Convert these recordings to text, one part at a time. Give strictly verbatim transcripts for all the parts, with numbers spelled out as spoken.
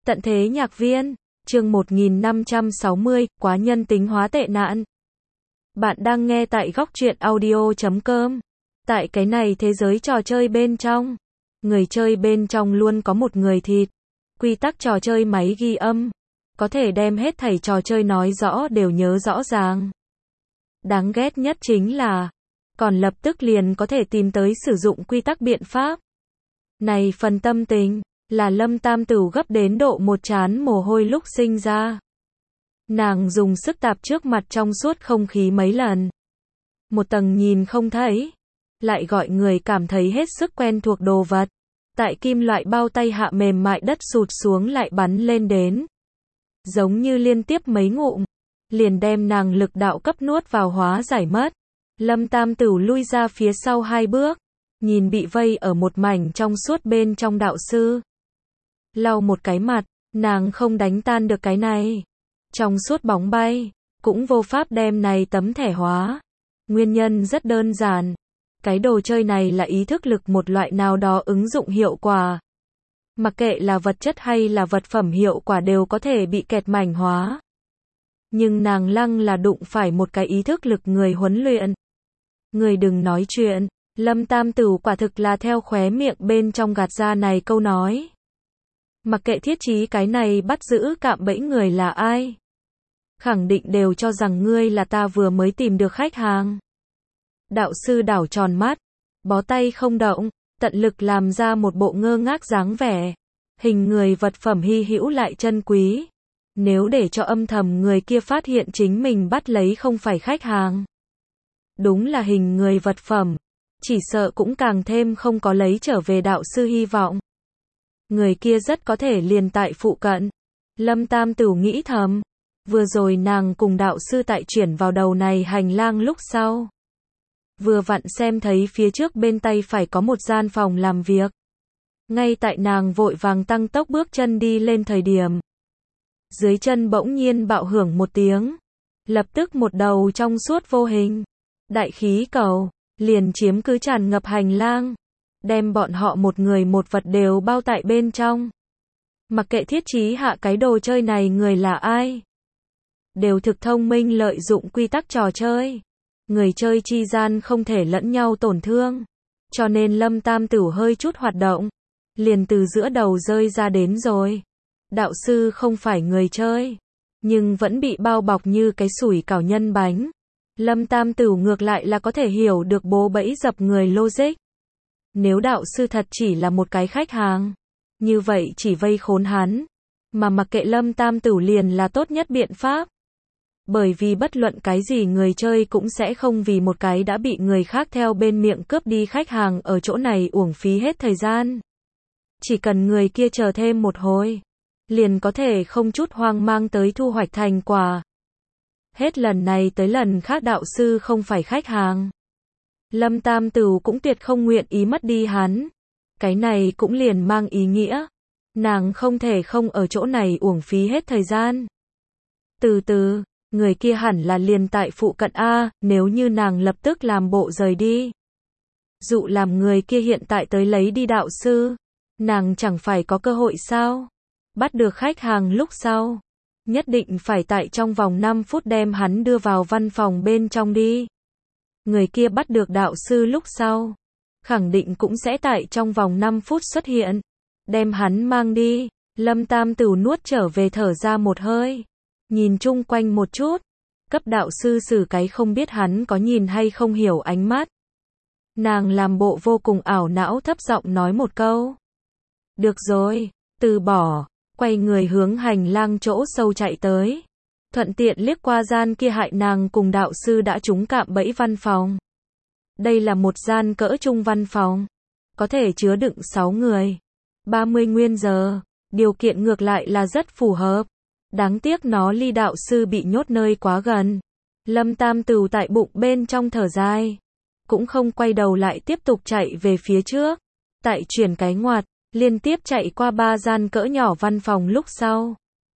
Tận thế nhạc viên, chương một nghìn năm trăm sáu mươi, quá nhân tính hóa tệ nạn. Bạn đang nghe tại góc truyện audio chấm com. Tại cái này thế giới trò chơi bên trong, người chơi bên trong luôn có một người thịt. Quy tắc trò chơi máy ghi âm, có thể đem hết thảy trò chơi nói rõ đều nhớ rõ ràng. Đáng ghét nhất chính là, còn lập tức liền có thể tìm tới sử dụng quy tắc biện pháp. Này phần tâm tình, là Lâm Tam Tửu gấp đến độ một trán mồ hôi lúc sinh ra. Nàng dùng sức tạp trước mặt trong suốt không khí mấy lần. Một tầng nhìn không thấy, lại gọi người cảm thấy hết sức quen thuộc đồ vật. Tại kim loại bao tay hạ mềm mại đất sụt xuống lại bắn lên đến. Giống như liên tiếp mấy ngụm, liền đem nàng lực đạo cấp nuốt vào hóa giải mất. Lâm Tam Tửu lui ra phía sau hai bước, nhìn bị vây ở một mảnh trong suốt bên trong đạo sư. Lau một cái mặt, nàng không đánh tan được cái này. Trong suốt bóng bay, cũng vô pháp đem này tấm thẻ hóa. Nguyên nhân rất đơn giản. Cái đồ chơi này là ý thức lực một loại nào đó ứng dụng hiệu quả. Mặc kệ là vật chất hay là vật phẩm hiệu quả đều có thể bị kẹt mảnh hóa. Nhưng nàng lăng là đụng phải một cái ý thức lực người huấn luyện. Người đừng nói chuyện, Lâm Tam Tửu quả thực là theo khóe miệng bên trong gạt ra này câu nói. Mặc kệ thiết trí cái này bắt giữ cạm bẫy người là ai, khẳng định đều cho rằng ngươi là ta vừa mới tìm được khách hàng. Đạo sư đảo tròn mắt, bó tay không động, tận lực làm ra một bộ ngơ ngác dáng vẻ. Hình người vật phẩm hy hữu lại chân quý. Nếu để cho âm thầm người kia phát hiện chính mình bắt lấy không phải khách hàng, đúng là hình người vật phẩm, chỉ sợ cũng càng thêm không có lấy trở về đạo sư hy vọng. Người kia rất có thể liền tại phụ cận. Lâm Tam Tửu nghĩ thầm. Vừa rồi nàng cùng đạo sư tại chuyển vào đầu này hành lang lúc sau, vừa vặn xem thấy phía trước bên tay phải có một gian phòng làm việc. Ngay tại nàng vội vàng tăng tốc bước chân đi lên thời điểm, dưới chân bỗng nhiên bạo hưởng một tiếng. Lập tức một đầu trong suốt vô hình đại khí cầu liền chiếm cứ tràn ngập hành lang, đem bọn họ một người một vật đều bao tại bên trong. Mặc kệ thiết trí hạ cái đồ chơi này người là ai, đều thực thông minh lợi dụng quy tắc trò chơi. Người chơi chi gian không thể lẫn nhau tổn thương, cho nên Lâm Tam Tửu hơi chút hoạt động, liền từ giữa đầu rơi ra đến rồi. Đạo sư không phải người chơi, nhưng vẫn bị bao bọc như cái sủi cảo nhân bánh. Lâm Tam Tửu ngược lại là có thể hiểu được bố bẫy dập người logic. Nếu đạo sư thật chỉ là một cái khách hàng, như vậy chỉ vây khốn hắn, mà mặc kệ Lâm Tam Tửu liền là tốt nhất biện pháp. Bởi vì bất luận cái gì người chơi cũng sẽ không vì một cái đã bị người khác theo bên miệng cướp đi khách hàng ở chỗ này uổng phí hết thời gian. Chỉ cần người kia chờ thêm một hồi, liền có thể không chút hoang mang tới thu hoạch thành quả. Hết lần này tới lần khác đạo sư không phải khách hàng, Lâm Tam Tửu cũng tuyệt không nguyện ý mất đi hắn. Cái này cũng liền mang ý nghĩa, nàng không thể không ở chỗ này uổng phí hết thời gian. Từ từ, người kia hẳn là liền tại phụ cận A, nếu như nàng lập tức làm bộ rời đi. Dụ làm người kia hiện tại tới lấy đi đạo sư, nàng chẳng phải có cơ hội sao? Bắt được khách hàng lúc sau, nhất định phải tại trong vòng năm phút đem hắn đưa vào văn phòng bên trong đi. Người kia bắt được đạo sư lúc sau, khẳng định cũng sẽ tại trong vòng năm phút xuất hiện, đem hắn mang đi. Lâm Tam Tửu nuốt trở về thở ra một hơi, nhìn chung quanh một chút, cấp đạo sư xử cái không biết hắn có nhìn hay không hiểu ánh mắt. Nàng làm bộ vô cùng ảo não thấp giọng nói một câu. Được rồi, từ bỏ, quay người hướng hành lang chỗ sâu chạy tới. Thuận tiện liếc qua gian kia hại nàng cùng đạo sư đã trúng cạm bẫy văn phòng. Đây là một gian cỡ trung văn phòng, có thể chứa đựng sáu người. ba mươi nguyên giờ, điều kiện ngược lại là rất phù hợp. Đáng tiếc nó ly đạo sư bị nhốt nơi quá gần. Lâm Tam Tửu tại bụng bên trong thở dài, cũng không quay đầu lại tiếp tục chạy về phía trước. Tại chuyển cái ngoặt, liên tiếp chạy qua ba gian cỡ nhỏ văn phòng lúc sau,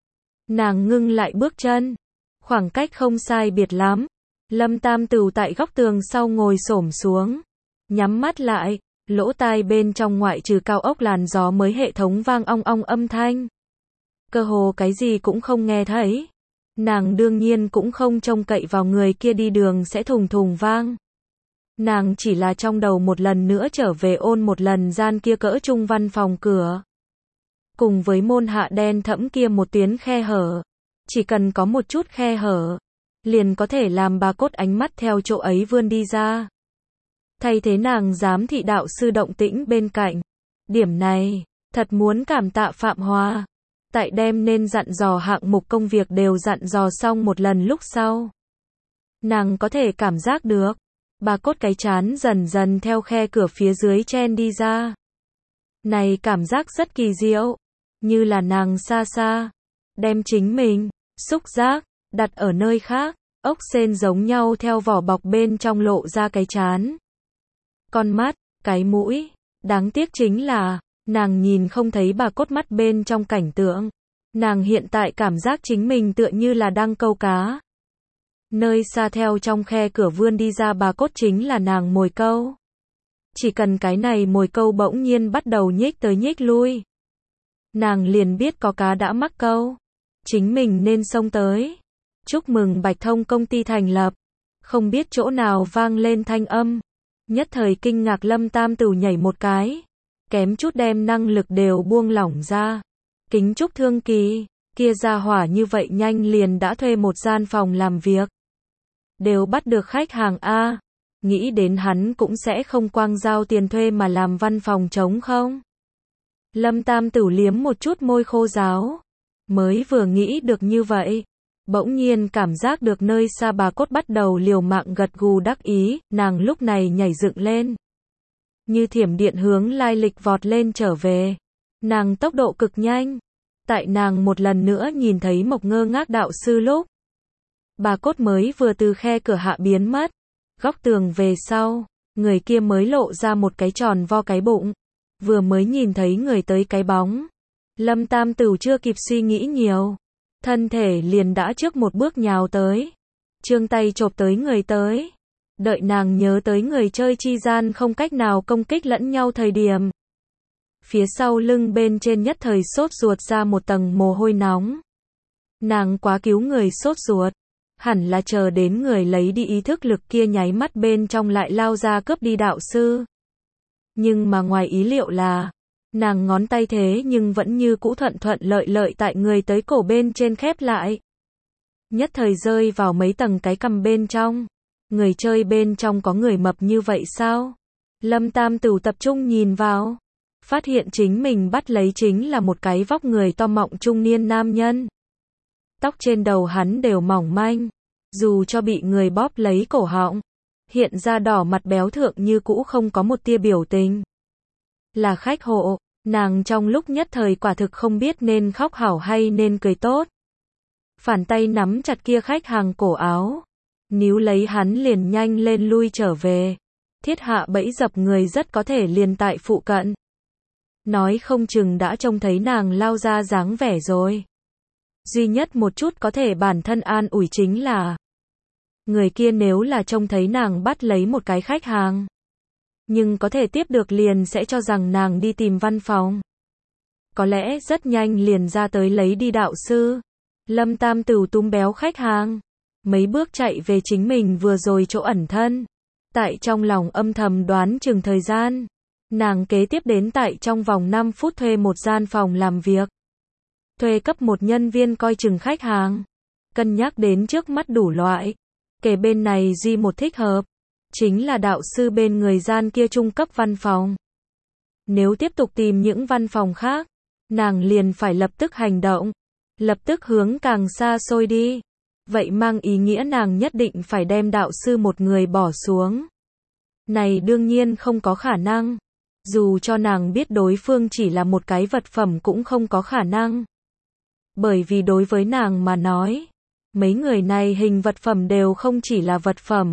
nàng ngưng lại bước chân. Khoảng cách không sai biệt lắm, Lâm Tam Tửu tại góc tường sau ngồi xổm xuống, nhắm mắt lại, lỗ tai bên trong ngoại trừ cao ốc làn gió mới hệ thống vang ong ong âm thanh. cơ hồ cái gì cũng không nghe thấy. Nàng đương nhiên cũng không trông cậy vào người kia đi đường sẽ thùng thùng vang. Nàng chỉ là trong đầu một lần nữa trở về ôn một lần gian kia cỡ trung văn phòng cửa. Cùng với môn hạ đen thẫm kia một tuyến khe hở. Chỉ cần có một chút khe hở, liền có thể làm bà cốt ánh mắt theo chỗ ấy vươn đi ra. Thay thế nàng giám thị đạo sư động tĩnh bên cạnh. Điểm này, thật muốn cảm tạ Phạm Hòa. Tại đem nên dặn dò hạng mục công việc đều dặn dò xong một lần lúc sau. Nàng có thể cảm giác được, bà cốt cái chán dần dần theo khe cửa phía dưới chen đi ra. Này cảm giác rất kỳ diệu, như là nàng xa xa, đem chính mình, xúc giác, đặt ở nơi khác, ốc sên giống nhau theo vỏ bọc bên trong lộ ra cái chán. Con mắt, cái mũi, đáng tiếc chính là, nàng nhìn không thấy bà cốt mắt bên trong cảnh tượng. Nàng hiện tại cảm giác chính mình tựa như là đang câu cá. Nơi xa theo trong khe cửa vươn đi ra bà cốt chính là nàng mồi câu. Chỉ cần cái này mồi câu bỗng nhiên bắt đầu nhích tới nhích lui. Nàng liền biết có cá đã mắc câu. Chính mình nên xông tới. Chúc mừng Bạch Thông công ty thành lập. Không biết chỗ nào vang lên thanh âm. Nhất thời kinh ngạc Lâm Tam Tửu nhảy một cái. Kém chút đem năng lực đều buông lỏng ra. Kính chúc Thương Kỳ, kia ra hỏa như vậy nhanh liền đã thuê một gian phòng làm việc. Đều bắt được khách hàng A. Nghĩ đến hắn cũng sẽ không quang giao tiền thuê mà làm văn phòng trống không. Lâm Tam Tửu liếm một chút môi khô ráo. Mới vừa nghĩ được như vậy. Bỗng nhiên cảm giác được nơi xa bà cốt bắt đầu liều mạng gật gù đắc ý, nàng lúc này nhảy dựng lên. Như thiểm điện hướng lai lịch vọt lên trở về. Nàng tốc độ cực nhanh. Tại nàng một lần nữa nhìn thấy Mộc Ngơ Ngác đạo sư lúc. Bà cốt mới vừa từ khe cửa hạ biến mất. Góc tường về sau, người kia mới lộ ra một cái tròn vo cái bụng. Vừa mới nhìn thấy người tới cái bóng. Lâm Tam Tửu chưa kịp suy nghĩ nhiều. Thân thể liền đã trước một bước nhào tới. Trương tay chộp tới người tới. Đợi nàng nhớ tới người chơi chi gian không cách nào công kích lẫn nhau thời điểm. Phía sau lưng bên trên nhất thời sốt ruột ra một tầng mồ hôi nóng. Nàng quá cứu người sốt ruột. Hẳn là chờ đến người lấy đi ý thức lực kia nháy mắt bên trong lại lao ra cướp đi đạo sư. Nhưng mà ngoài ý liệu là, nàng ngón tay thế nhưng vẫn như cũ thuận thuận lợi lợi tại người tới cổ bên trên khép lại. Nhất thời rơi vào mấy tầng cái cằm bên trong. Người chơi bên trong có người mập như vậy sao? Lâm Tam Tửu tập trung nhìn vào. Phát hiện chính mình bắt lấy chính là một cái vóc người to mọng trung niên nam nhân. Tóc trên đầu hắn đều mỏng manh. Dù cho bị người bóp lấy cổ họng. Hiện ra đỏ mặt béo thượng như cũ không có một tia biểu tình. Là khách hộ, nàng trong lúc nhất thời quả thực không biết nên khóc hảo hay nên cười tốt. Phản tay nắm chặt kia khách hàng cổ áo. Níu lấy hắn liền nhanh lên lui trở về. Thiết hạ bẫy dập người rất có thể liền tại phụ cận. Nói không chừng đã trông thấy nàng lao ra dáng vẻ rồi. Duy nhất một chút có thể bản thân an ủi chính là người kia nếu là trông thấy nàng bắt lấy một cái khách hàng. Nhưng có thể tiếp được liền sẽ cho rằng nàng đi tìm văn phòng. Có lẽ rất nhanh liền ra tới lấy đi đạo sư. Lâm Tam Tửu túm béo khách hàng. Mấy bước chạy về chính mình vừa rồi chỗ ẩn thân. Tại trong lòng âm thầm đoán chừng thời gian. Nàng kế tiếp đến tại trong vòng năm phút thuê một gian phòng làm việc. Thuê cấp một nhân viên coi chừng khách hàng. Cân nhắc đến trước mắt đủ loại. Kể bên này duy một thích hợp. Chính là đạo sư bên người gian kia trung cấp văn phòng. Nếu tiếp tục tìm những văn phòng khác, nàng liền phải lập tức hành động. Lập tức hướng càng xa xôi đi. Vậy mang ý nghĩa nàng nhất định phải đem đạo sư một người bỏ xuống. Này đương nhiên không có khả năng. Dù cho nàng biết đối phương chỉ là một cái vật phẩm cũng không có khả năng. Bởi vì đối với nàng mà nói, mấy người này hình vật phẩm đều không chỉ là vật phẩm.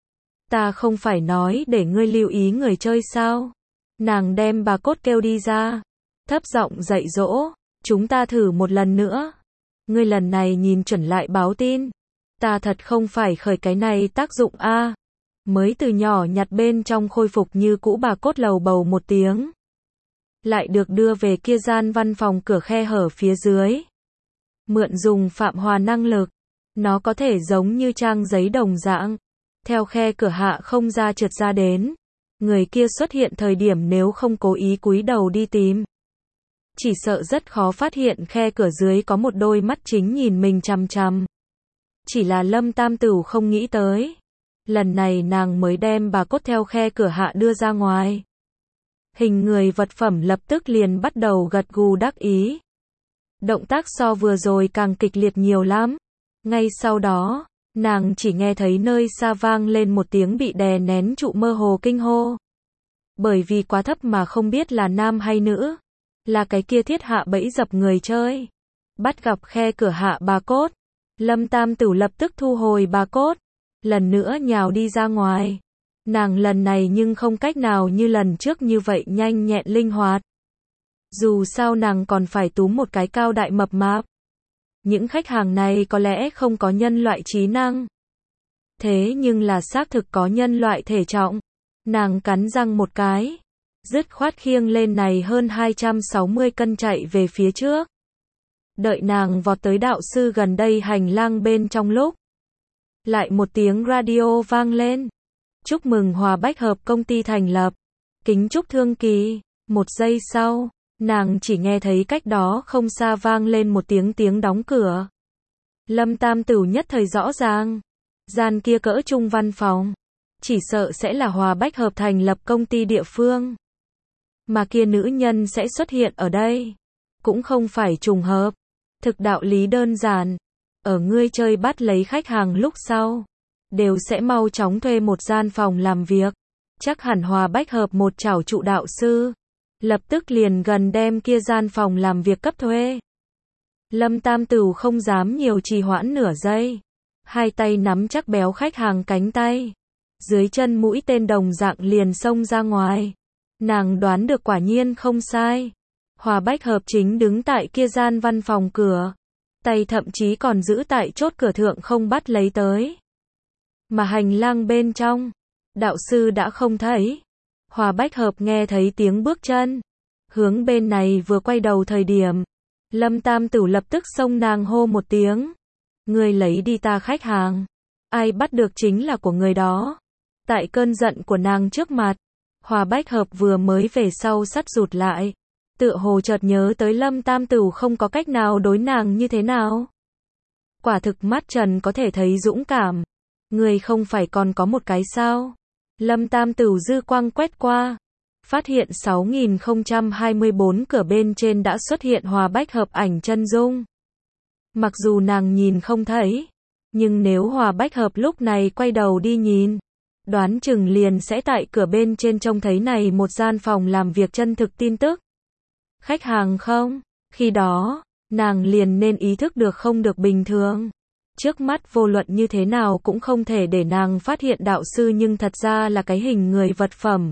Ta không phải nói để ngươi lưu ý người chơi sao? Nàng đem bà cốt kêu đi ra. Thấp giọng dạy dỗ. Chúng ta thử một lần nữa. Ngươi lần này nhìn chuẩn lại báo tin. Ta thật không phải khởi cái này tác dụng a. Mới từ nhỏ nhặt bên trong khôi phục như cũ bà cốt lầu bầu một tiếng. Lại được đưa về kia gian văn phòng cửa khe hở phía dưới. mượn dùng Phạm Hòa năng lực. Nó có thể giống như trang giấy đồng dạng. Theo khe cửa hạ không ra trượt ra đến. Người kia xuất hiện thời điểm nếu không cố ý cúi đầu đi tìm. Chỉ sợ rất khó phát hiện khe cửa dưới có một đôi mắt chính nhìn mình chằm chằm. Chỉ là Lâm Tam Tửu không nghĩ tới. Lần này nàng mới đem bà cốt theo khe cửa hạ đưa ra ngoài. Hình người vật phẩm lập tức liền bắt đầu gật gù đắc ý. Động tác so vừa rồi càng kịch liệt nhiều lắm. Ngay sau đó, nàng chỉ nghe thấy nơi xa vang lên một tiếng bị đè nén trụ mơ hồ kinh hô. Bởi vì quá thấp mà không biết là nam hay nữ. Là cái kia thiết hạ bẫy dập người chơi. Bắt gặp khe cửa hạ bà cốt. Lâm Tam Tửu lập tức thu hồi bà cốt. Lần nữa nhào đi ra ngoài. Nàng lần này nhưng không cách nào như lần trước như vậy nhanh nhẹn linh hoạt. Dù sao nàng còn phải túm một cái cao đại mập mạp. Những khách hàng này có lẽ không có nhân loại trí năng. Thế nhưng là xác thực có nhân loại thể trọng. Nàng cắn răng một cái. Dứt khoát khiêng lên này hơn hai trăm sáu mươi cân chạy về phía trước. Đợi nàng vọt tới đạo sư gần đây hành lang bên trong lúc. Lại một tiếng radio vang lên. Chúc mừng Hòa Bách Hợp công ty thành lập. Kính chúc thương kỳ. Một giây sau, nàng chỉ nghe thấy cách đó không xa vang lên một tiếng tiếng đóng cửa. Lâm Tam Tửu nhất thời rõ ràng. Gian kia cỡ trung văn phòng. Chỉ sợ sẽ là Hòa Bách Hợp thành lập công ty địa phương. Mà kia nữ nhân sẽ xuất hiện ở đây. Cũng không phải trùng hợp. Thực đạo lý đơn giản. Ở ngươi chơi bắt lấy khách hàng lúc sau. Đều sẽ mau chóng thuê một gian phòng làm việc. Chắc hẳn Hòa Bách Hợp một chảo trụ đạo sư. Lập tức liền gần đem kia gian phòng làm việc cấp thuê. Lâm Tam Tửu không dám nhiều trì hoãn nửa giây. Hai tay nắm chắc béo khách hàng cánh tay. Dưới chân mũi tên đồng dạng liền xông ra ngoài. Nàng đoán được quả nhiên không sai. Hòa Bách Hợp chính đứng tại kia gian văn phòng cửa. Tay thậm chí còn giữ tại chốt cửa thượng không bắt lấy tới. Mà hành lang bên trong, đạo sư đã không thấy. Hòa Bách Hợp nghe thấy tiếng bước chân. Hướng bên này vừa quay đầu thời điểm. Lâm Tam Tửu lập tức xông nàng hô một tiếng. Người lấy đi ta khách hàng. Ai bắt được chính là của người đó. Tại cơn giận của nàng trước mặt. Hòa Bách Hợp vừa mới về sau sắt rụt lại. Tựa hồ chợt nhớ tới Lâm Tam Tửu không có cách nào đối nàng như thế nào. Quả thực mắt trần có thể thấy dũng cảm. Người không phải còn có một cái sao. Lâm Tam Tửu dư quang quét qua. Phát hiện sáu nghìn không trăm hai mươi bốn cửa bên trên đã xuất hiện Hòa Bách Hợp ảnh chân dung. Mặc dù nàng nhìn không thấy. Nhưng nếu Hòa Bách Hợp lúc này quay đầu đi nhìn. Đoán chừng liền sẽ tại cửa bên trên trông thấy này một gian phòng làm việc chân thực tin tức. Khách hàng không? Khi đó, nàng liền nên ý thức được không được bình thường. Trước mắt vô luận như thế nào cũng không thể để nàng phát hiện đạo sư nhưng thật ra là cái hình người vật phẩm.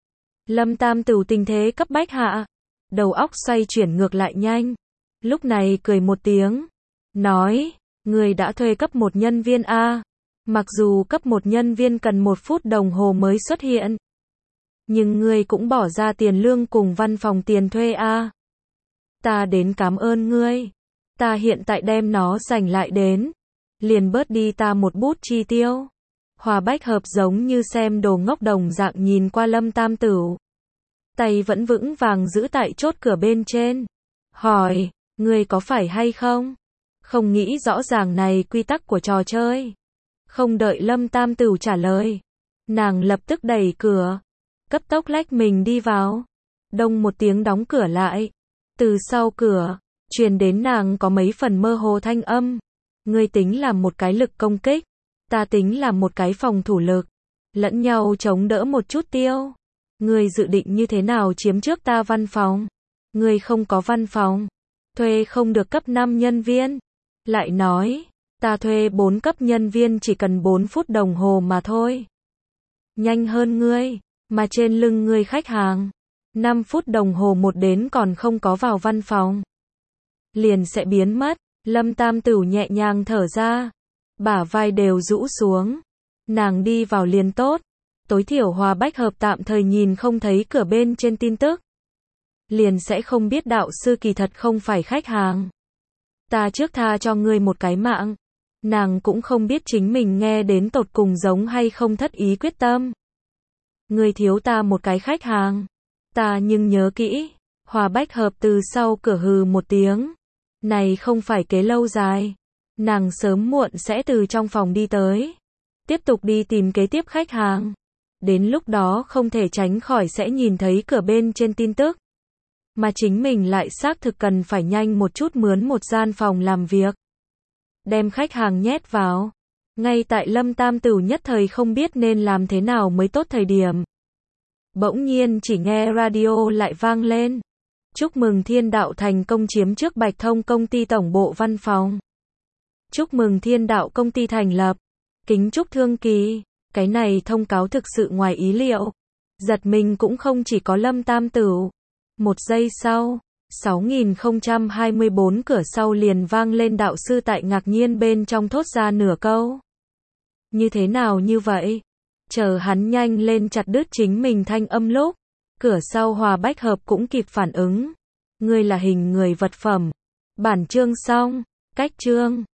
Lâm Tam Tửu tình thế cấp bách hạ. Đầu óc xoay chuyển ngược lại nhanh. Lúc này cười một tiếng. Nói, người đã thuê cấp một nhân viên A. Mặc dù cấp một nhân viên cần một phút đồng hồ mới xuất hiện. Nhưng ngươi cũng bỏ ra tiền lương cùng văn phòng tiền thuê A. Ta đến cảm ơn ngươi. Ta hiện tại đem nó dành lại đến. Liền bớt đi ta một bút chi tiêu. Hòa Bách Hợp giống như xem đồ ngốc đồng dạng nhìn qua Lâm Tam Tửu. Tay vẫn vững vàng giữ tại chốt cửa bên trên. Hỏi, ngươi có phải hay không? Không nghĩ rõ ràng này quy tắc của trò chơi. Không đợi Lâm Tam Tửu trả lời. Nàng lập tức đẩy cửa. Cấp tốc lách mình đi vào. Đông một tiếng đóng cửa lại. Từ sau cửa, truyền đến nàng có mấy phần mơ hồ thanh âm. Ngươi tính là một cái lực công kích. Ta tính là một cái phòng thủ lực. Lẫn nhau chống đỡ một chút tiêu. Ngươi dự định như thế nào chiếm trước ta văn phòng? Ngươi không có văn phòng. Thuê không được cấp năm nhân viên. Lại nói, ta thuê bốn cấp nhân viên chỉ cần bốn phút đồng hồ mà thôi. Nhanh hơn ngươi, mà trên lưng ngươi khách hàng. năm phút đồng hồ một đến còn không có vào văn phòng. Liền sẽ biến mất. Lâm Tam Tửu nhẹ nhàng thở ra. Bả vai đều rũ xuống. Nàng đi vào liền tốt. Tối thiểu Hòa Bách Hợp tạm thời nhìn không thấy cửa bên trên tin tức. Liền sẽ không biết đạo sư kỳ thật không phải khách hàng. Ta trước tha cho ngươi một cái mạng. Nàng cũng không biết chính mình nghe đến tột cùng giống hay không thất ý quyết tâm. Ngươi thiếu ta một cái khách hàng. Ta nhưng nhớ kỹ. Hòa Bách Hợp từ sau cửa hừ một tiếng. Này không phải kế lâu dài. Nàng sớm muộn sẽ từ trong phòng đi tới. Tiếp tục đi tìm kế tiếp khách hàng. Đến lúc đó không thể tránh khỏi sẽ nhìn thấy cửa bên trên tin tức. Mà chính mình lại xác thực cần phải nhanh một chút mướn một gian phòng làm việc. Đem khách hàng nhét vào. Ngay tại Lâm Tam Tửu nhất thời không biết nên làm thế nào mới tốt thời điểm. Bỗng nhiên chỉ nghe radio lại vang lên. Chúc mừng Thiên Đạo thành công chiếm trước Bạch Thông công ty tổng bộ văn phòng. Chúc mừng Thiên Đạo công ty thành lập. Kính chúc Thương Kỳ. Cái này thông cáo thực sự ngoài ý liệu. Giật mình cũng không chỉ có Lâm Tam Tửu. Một giây sau, sáu nghìn không trăm hai mươi bốn cửa sau liền vang lên đạo sư tại ngạc nhiên bên trong thốt ra nửa câu. Như thế nào như vậy? Chờ hắn nhanh lên chặt đứt chính mình thanh âm lúc. Cửa sau Hòa Bách Hợp cũng kịp phản ứng. Ngươi là hình người vật phẩm. Bản chương xong. Cách chương.